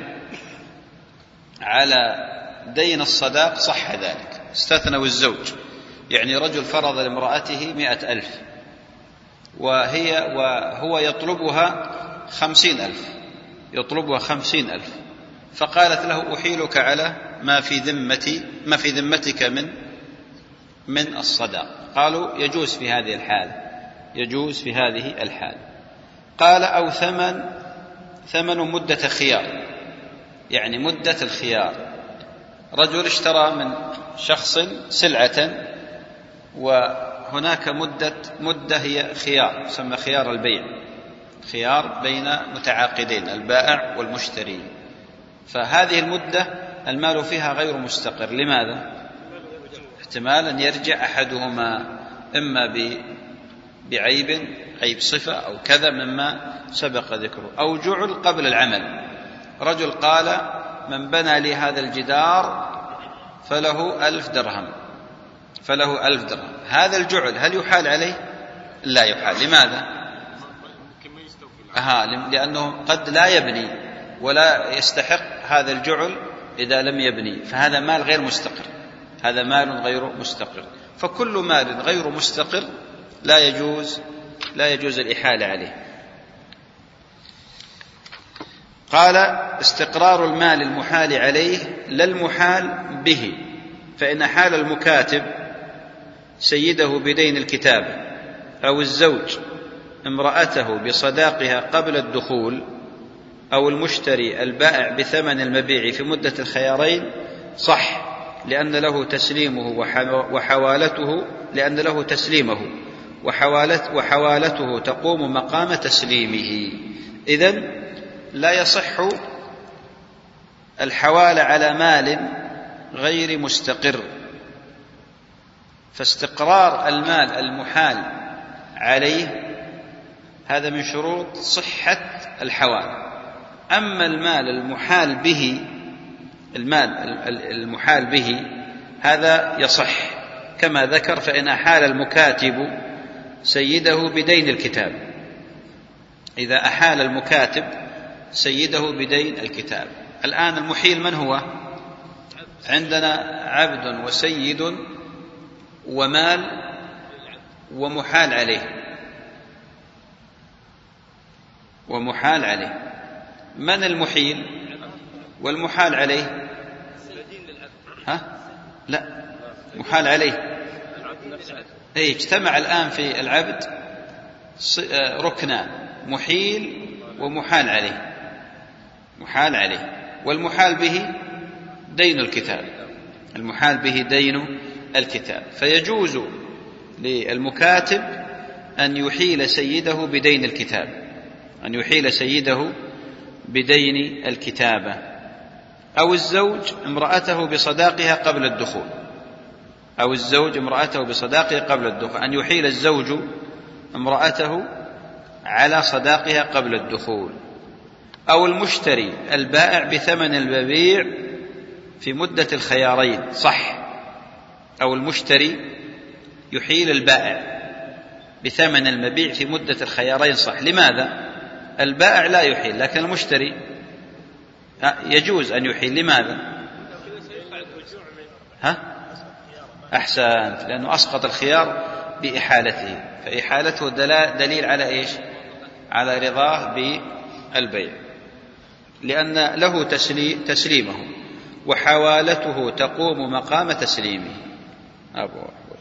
على دين الصداق صح ذلك. استثنوا الزوج يعني رجل فرض لامرأته مئة ألف وهي وهو يطلبها خمسين ألف يطلبها خمسين ألف فقالت له أحيلك على ما في ذمتي ما في ذمتك من من الصداق. قالوا يجوز في هذه الحالة يجوز في هذه الحالة. قال أو ثمن ثمن مدة خيار يعني مدة الخيار. رجل اشترى من شخص سلعة وهناك مدة مدة هي خيار يسمى خيار البيع خيار بين متعاقدين البائع والمشتري، فهذه المدة المال فيها غير مستقر. لماذا؟ احتمال أن يرجع أحدهما إما بعيب عيب صفة أو كذا مما سبق ذكره أو جعل قبل العمل. رجل قال من بنى لي هذا الجدار فله ألف درهم فله ألف درهم. هذا الجعل هل يحال عليه؟ لا يحال. لماذا؟ أها لأنه قد لا يبني ولا يستحق هذا الجعل إذا لم يبني، فهذا مال غير مستقر هذا مال غير مستقر. فكل مال غير مستقر لا يجوز لا يجوز الإحالة عليه. قال استقرار المال المحال عليه لا المحال به، فإن حال المكاتب سيده بدين الكتابة أو الزوج امرأته بصداقها قبل الدخول أو المشتري البائع بثمن المبيع في مدة الخيارين صح، لأن له تسليمه وحوالته لأن له تسليمه وحوالته تقوم مقام تسليمه. إذن لا يصح الحوالة على مال غير مستقر، فاستقرار المال المحال عليه هذا من شروط صحة الحوالة. أما المال المحال به المال المحال به هذا يصح كما ذكر، فإن أحال المكاتب سيده بدين الكتاب، إذا أحال المكاتب سيده بدين الكتاب. الآن المحيل من هو؟ عندنا عبد وسيد ومال ومحال عليه ومحال عليه. من المحيل والمحال عليه؟ ها؟ لا، محال عليه. أي اجتمع الآن في العبد ركنان، محيل ومحال عليه. محال عليه والمحال به دين الكتاب، المحال به دين الكتاب. فيجوز للمكاتب أن يحيل سيده بدين الكتاب، أن يحيل سيده بدين الكتابة. أو الزوج امرأته بصداقها قبل الدخول، أو الزوج امرأته بصداقها قبل الدخول، أن يحيل الزوج امرأته على صداقها قبل الدخول. أو المشتري البائع بثمن المبيع في مدة الخيارين صح، أو المشتري يحيل البائع بثمن المبيع في مدة الخيارين صح. لماذا؟ البائع لا يحيل، لكن المشتري يجوز أن يحيل. لماذا؟ ها؟ أحسنت، لأنه أسقط الخيار بإحالته، فإحالته دليل على إيش؟ على رضاه بالبيع، لأن له تسليمه وحوالته تقوم مقام تسليمه. أبو أحبه.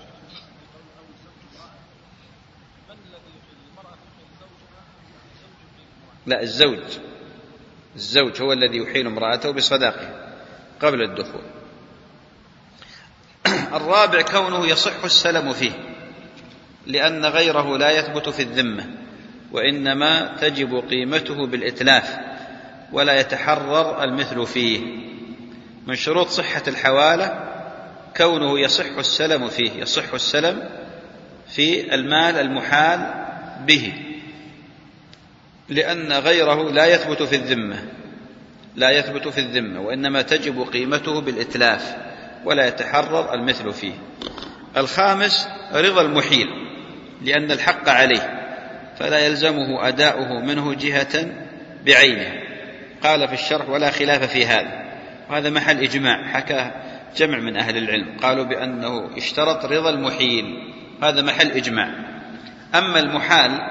لا، الزوج الزوج هو الذي يحيل امرأته بصداقه قبل الدخول. الرابع كونه يصح السلم فيه، لأن غيره لا يثبت في الذمة، وإنما تجب قيمته بالإتلاف ولا يتحرر المثل فيه. من شروط صحة الحوالة كونه يصح السلم فيه، يصح السلم في المال المحال به، لأن غيره لا يثبت في الذمة لا يثبت في الذمة وإنما تجب قيمته بالإتلاف ولا يتحرر المثل فيه. الخامس رضا المحيل، لأن الحق عليه فلا يلزمه أداؤه منه جهة بعينه. قال في الشرح ولا خلاف في هذا، وهذا محل إجماع حكى جمع من أهل العلم، قالوا بأنه اشترط رضا المحيل، هذا محل إجماع. أما المحال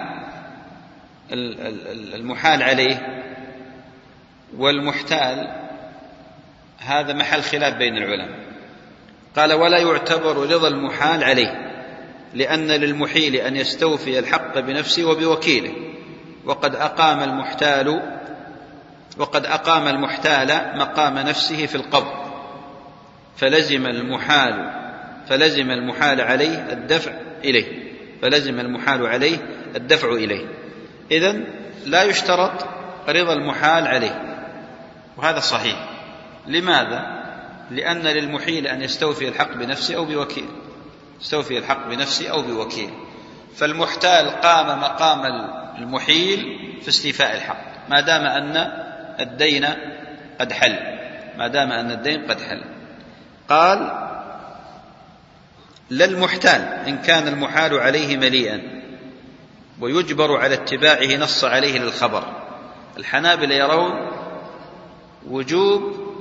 المحال عليه والمحتال هذا محل خلاف بين العلماء. قال ولا يعتبر رضا المحال عليه، لأن للمحيل أن يستوفي الحق بنفسه وبوكيله، وقد أقام المحتال وقد أقام المحتال مقام نفسه في القبض، فلزم المحال فلزم المحال عليه الدفع إليه فلزم المحال عليه الدفع إليه. إذن لا يشترط رضا المحال عليه، وهذا صحيح. لماذا؟ لأن للمحيل أن يستوفي الحق بنفسه أو بوكيل يستوفي الحق بنفسه أو بوكيل، فالمحتال قام مقام المحيل في استيفاء الحق ما دام أن الدين قد حل ما دام أن الدين قد حل. قال لا المحتال إن كان المحال عليه مليئا ويجبر على اتباعه نص عليه للخبر. الحنابلة يرون وجوب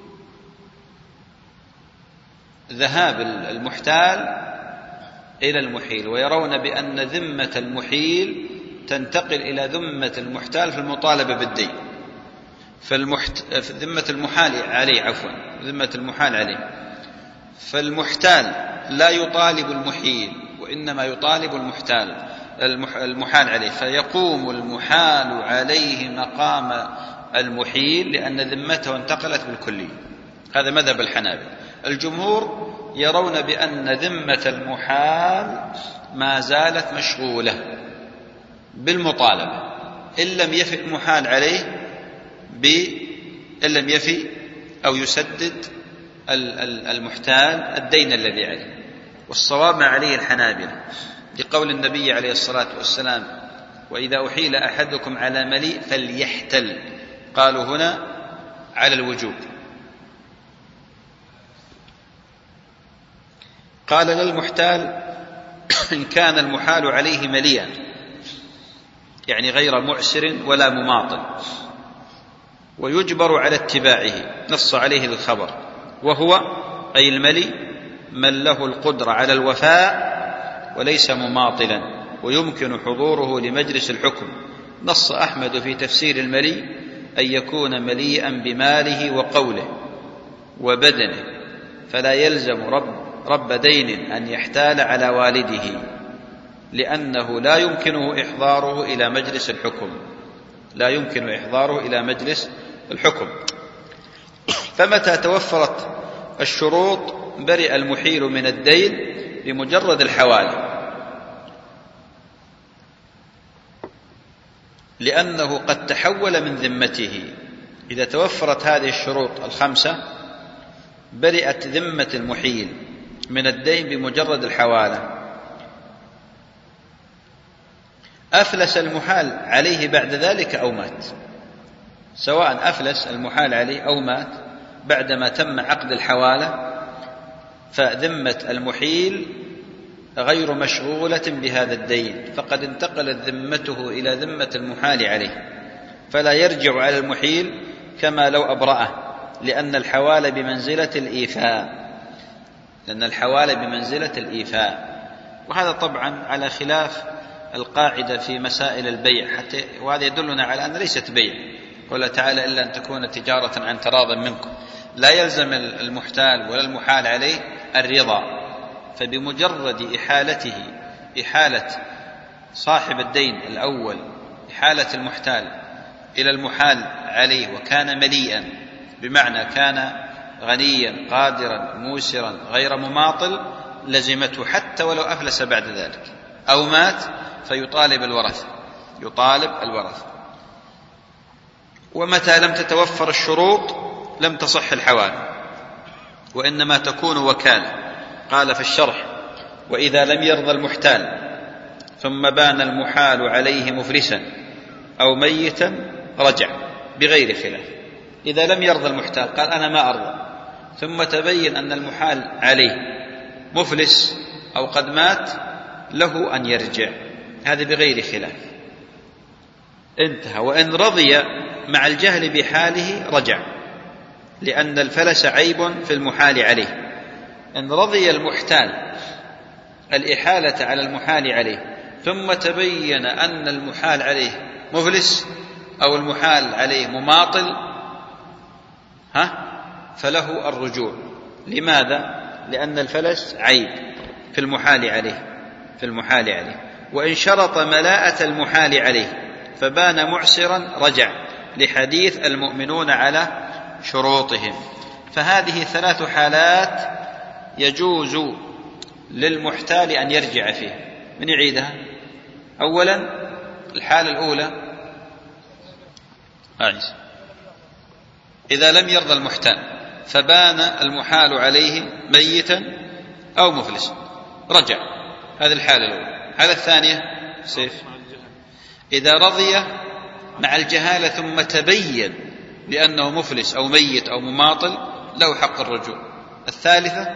ذهاب المحتال إلى المحيل، ويرون بأن ذمة المحيل تنتقل إلى ذمة المحتال في المطالبة بالدين. فالمحت... ذمة المحال عليه عفوا ذمة المحال عليه فالمحتال لا يطالب المحيل وإنما يطالب المحتال المح... المحال عليه، فيقوم المحال عليه مقام المحيل لأن ذمته انتقلت بالكلية. هذا مذهب الحنابلة. الجمهور يرون بأن ذمة المحال ما زالت مشغولة بالمطالبة إن لم يفي المحال عليه ب إن لم يفي أو يسدد المحتال الدين الذي عليه. والصواب ما عليه الحنابلة لقول النبي عليه الصلاة والسلام: وإذا أحيل أحدكم على مليء فليحتل. قالوا هنا على الوجوب. قال للمحتال: إن كان المحال عليه مليئا، يعني غير معسر ولا مماطل، ويجبر على اتباعه، نص عليه الخبر، وهو أي الملي من له القدرة على الوفاء وليس مماطلا ويمكن حضوره لمجلس الحكم. نص أحمد في تفسير الملي أن يكون مليئا بماله وقوله وبدنه، فلا يلزم رب, رب دين أن يحتال على والده، لأنه لا يمكنه إحضاره إلى مجلس الحكم لا يمكن إحضاره إلى مجلس الحكم. فمتى توفرت الشروط برئ المحيل من الدين بمجرد الحوالة، لأنه قد تحول من ذمته. إذا توفرت هذه الشروط الخمسة برئت ذمة المحيل من الدين بمجرد الحوالة. أفلس المحال عليه بعد ذلك أو مات، سواء أفلس المحال عليه أو مات بعدما تم عقد الحوالة، فذمة المحيل غير مشغولة بهذا الدين، فقد انتقلت ذمته إلى ذمة المحال عليه، فلا يرجع على المحيل كما لو أبرأه، لأن الحوالة بمنزلة الإيفاء لأن الحوالة بمنزلة الإيفاء وهذا طبعا على خلاف القاعدة في مسائل البيع، حتى وهذا يدلنا على أن ليست بيع. قال تعالى: إلا أن تكون تجارة عن تراض منكم. لا يلزم المحتال ولا المحال عليه الرضا، فبمجرد إحالته إحالة صاحب الدين الأول إحالة المحتال إلى المحال عليه وكان مليئا، بمعنى كان غنيا قادرا موسرا غير مماطل، لزمته حتى ولو أفلس بعد ذلك أو مات، فيطالب الورثة يطالب الورثة. ومتى لم تتوفر الشروط لم تصح الحوالة، وإنما تكون وكالة. قال في الشرح: وإذا لم يرضى المحتال ثم بان المحال عليه مفلسا أو ميتا رجع بغير خلاف. إذا لم يرضى المحتال، قال أنا ما أرضى، ثم تبين أن المحال عليه مفلس أو قد مات، له أن يرجع، هذا بغير خلاف، انتهى. وإن رضي مع الجهل بحاله رجع، لأن الفلس عيب في المحال عليه. إن رضي المحتال الإحالة على المحال عليه ثم تبين أن المحال عليه مفلس أو المحال عليه مماطل، ها فله الرجوع. لماذا؟ لأن الفلس عيب في المحال عليه في المحال عليه وإن شرط ملاءة المحال عليه فبان معسرا رجع، لحديث المؤمنون على شروطهم. فهذه ثلاث حالات يجوز للمحتال أن يرجع فيها. من يعيدها؟ أولا الحالة الأولى أعيز. إذا لم يرضى المحتال فبان المحال عليه ميتا أو مفلسا رجع، هذه الحالة الأولى. الحالة الثانية سيف: إذا رضي مع الجهالة ثم تبين بأنه مفلس أو ميت أو مماطل له حق الرجوع. الثالثة: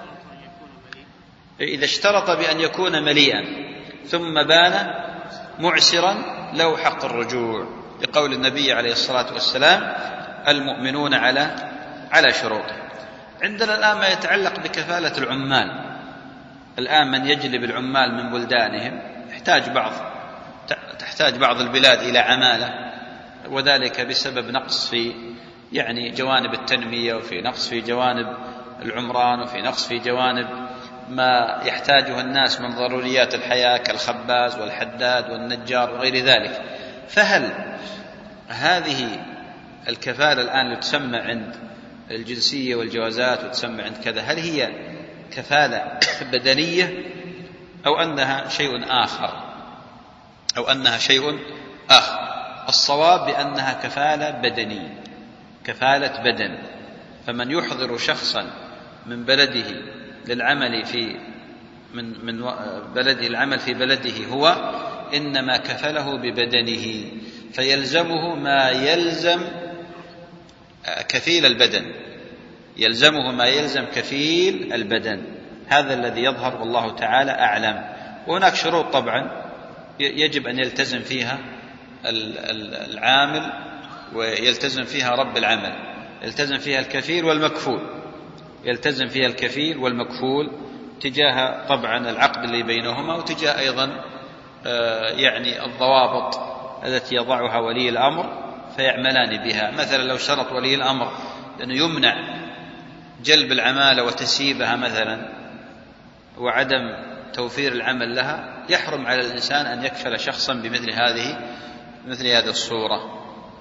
إذا اشترط بأن يكون مليئا ثم بان معسرا له حق الرجوع، لقول النبي عليه الصلاة والسلام: المؤمنون على على شروطه. عندنا الآن ما يتعلق بكفالة العمال. الآن من يجلب العمال من بلدانهم يحتاج بعض تحتاج بعض البلاد إلى عمالة، وذلك بسبب نقص في يعني جوانب التنمية، وفي نقص في جوانب العمران، وفي نقص في جوانب ما يحتاجه الناس من ضروريات الحياة كالخباز والحداد والنجار وغير ذلك. فهل هذه الكفالة الآن تسمى عند الجنسية والجوازات وتسمى عند كذا، هل هي كفالة بدنية أو أنها شيء آخر أو أنها شيء آخر؟ الصواب بأنها كفالة بدنية، كفالة بدن. فمن يحضر شخصا من بلده للعمل في من من بلده العمل في بلده هو إنما كفله ببدنه، فيلزمه ما يلزم كفيل البدن، يلزمه ما يلزم كفيل البدن. هذا الذي يظهر والله تعالى أعلم. وهناك شروط طبعا يجب أن يلتزم فيها العامل ويلتزم فيها رب العمل، يلتزم فيها الكفيل والمكفول، يلتزم فيها الكفيل والمكفول تجاه طبعا العقد اللي بينهما، وتجاه أيضا يعني الضوابط التي يضعها ولي الأمر فيعملان بها. مثلا لو شرط ولي الأمر أنه يمنع جلب العمالة وتسييبها مثلا وعدم توفير العمل لها، يحرم على الإنسان أن يكفل شخصا بمثل هذه مثل هذه الصورة.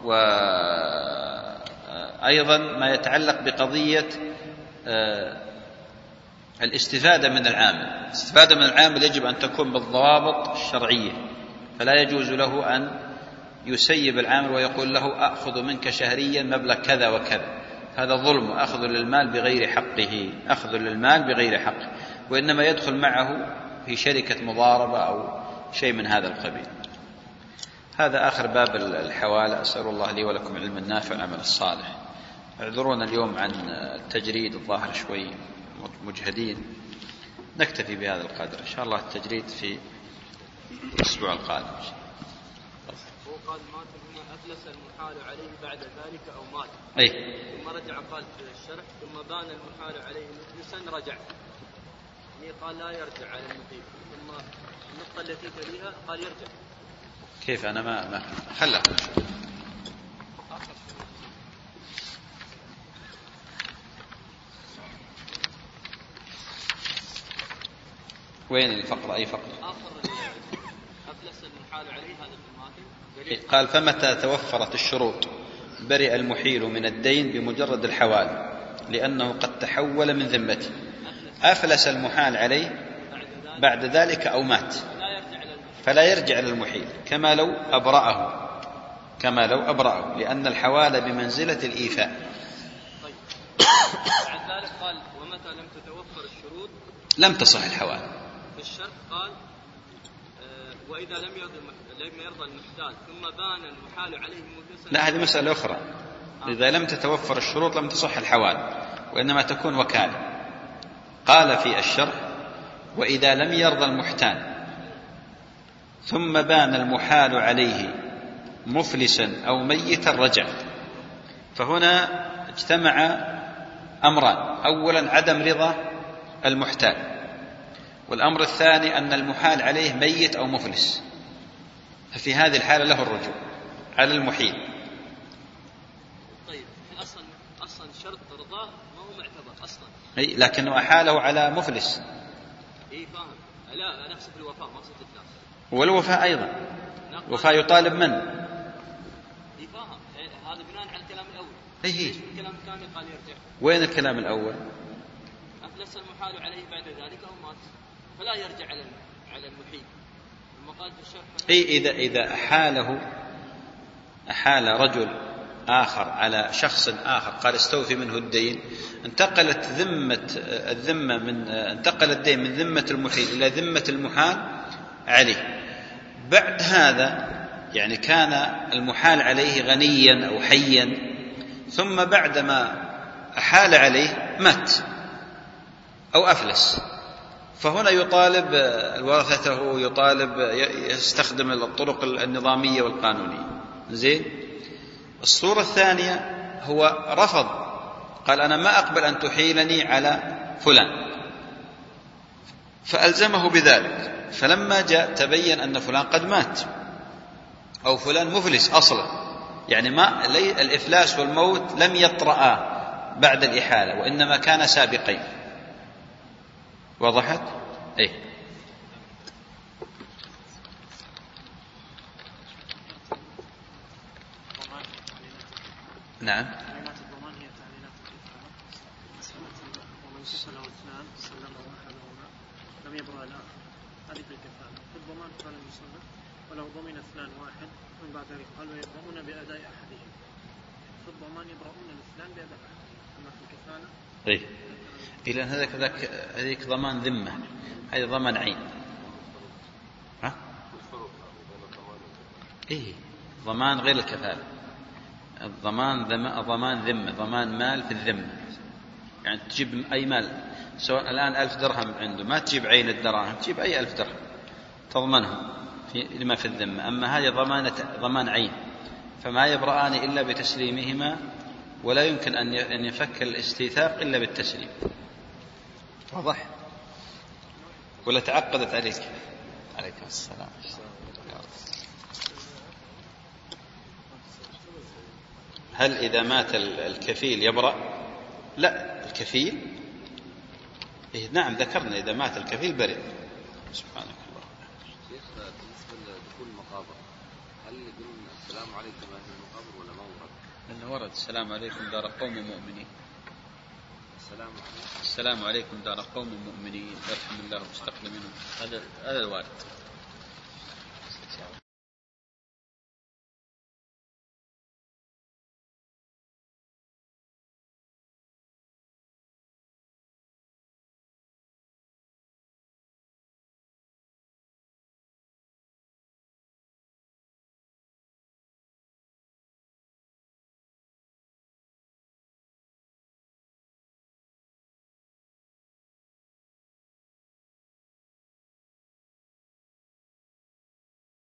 وأيضا ما يتعلق بقضية الاستفادة من العامل، الاستفادة من العامل يجب أن تكون بالضوابط الشرعية، فلا يجوز له أن يسيب العامل ويقول له أخذ منك شهريا مبلغ كذا وكذا، هذا ظلم، أخذ للمال بغير حقه، أخذ للمال بغير حقه، وإنما يدخل معه في شركة مضاربة أو شيء من هذا القبيل. هذا آخر باب الحوالة. أسأل الله لي ولكم العلم النافع والعمل الصالح. اعذرونا اليوم عن التجريد، الظاهر شوي مجهدين، نكتفي بهذا القدر إن شاء الله. التجريد في الأسبوع القادم. هو قال مات هنا أفلس المحال عليه بعد ذلك أو مات، أي ثم رجع قال في الشرح ثم بان المحال عليه مفلسا رجع، يعني قال لا يرجع على المقيم، ثم النقطة التي تليها قال يرجع. كيف؟ أنا ما ما خلها وين الفقرة؟ أي فقرة؟ آخر أفلس المحال عليه هذا الماتن قال فمتى توفرت الشروط برئ المحيل من الدين بمجرد الحوال لأنه قد تحول من ذمته. أفلس المحال عليه بعد ذلك أو مات فلا يرجع للمحيل كما لو أبرأه، كما لو أبرأه، لأن الحوال بمنزلة الإيفاء. طيب. بعد ذلك قال ومتى لم تتوفر الشروط لم تصح الحوال. في الشرط قال آه وإذا لم يرضى لم يرضى المحتال ثم بان المحال عليه مفلسا. لا، هذه مسألة أخرى. إذا لم تتوفر الشروط لم تصح الحوال، وإنما تكون وكالة. قال في الشرح وإذا لم يرضى المحتال ثم بان المحال عليه مفلسا أو ميتا رجع. فهنا اجتمع أمران: أولا عدم رضا المحتال، والأمر الثاني أن المحال عليه ميت أو مفلس، ففي هذه الحالة له الرجوع على المحيل. طيب أصلا أصلا شرط رضاه ما هو معتبر أصلا، أي لكنه أحاله على مفلس. إيه فاهم. لا لا نفسه في الوفاء ما صدق الناس. والوفاء أيضا الوفاء يطالب من؟ إيه فاهم. هذا بناء على الكلام الأول. إيه الكلام الثاني قال يرجع. وين الكلام الأول؟ أفلس المحال عليه بعد ذلك أو مات فلا يرجع على على المحيل. المقال في الشرح أي إذا إذا أحاله أحال رجل آخر على شخص آخر قال استوفي منه الدين، انتقلت ذمة الذمة من انتقل الدين من ذمة المحيل إلى ذمة المحال عليه. بعد هذا يعني كان المحال عليه غنيا أو حيا، ثم بعدما أحال عليه مات أو أفلس، فهنا يطالب ورثته، يطالب يستخدم الطرق النظامية والقانونية. زين. الصورة الثانية هو رفض، قال أنا ما أقبل أن تحيلني على فلان، فألزمه بذلك، فلما جاء تبين أن فلان قد مات أو فلان مفلس أصلا، يعني ما الإفلاس والموت لم يطرأ بعد الإحالة وإنما كان سابقين. وضحت؟ إيه. أحاديث الكفالة في الضمان قال المصنف ولو ضمن اثنان واحد من بعد ذلك قال ويبرؤون بأداء أحدهم. في الضمان يبرؤون الاثنان بأداء أحدهم، أما في الكفالة إيه إلى هذاك ذاك هذيك ضمان ذمة، هذه ضمان عين. ها؟ إيه ضمان غير الكفالة. الضمان ضمان ذمة، ضمان مال في الذمة، يعني تجيب أي مال، سواء الآن ألف درهم عنده ما تجيب عين الدراهم، تجيب أي ألف درهم تضمنه في لما في الذمة. أما هذه ضمانة ضمان عين، فما يبرآن إلا بتسليمهما، ولا يمكن أن يفك الاستيثاق إلا بالتسليم. واضح؟ ولا تعقدت عليك؟ عليكم السلام. هل إذا مات الكفيل يبرأ؟ لا، الكفيل إيه نعم ذكرنا إذا مات الكفيل برئ. سبحانك الله. شيخ بالنسبة لدخول المقابر هل يقولون السلام عليكم أهل المقابر ولا ما ورد؟ لأنه ورد السلام عليكم دار قوم مؤمنين. السلام عليكم. السلام عليكم دار قوم مؤمنين يرحم الله مستقبل منهم، هذا هذا الوارد.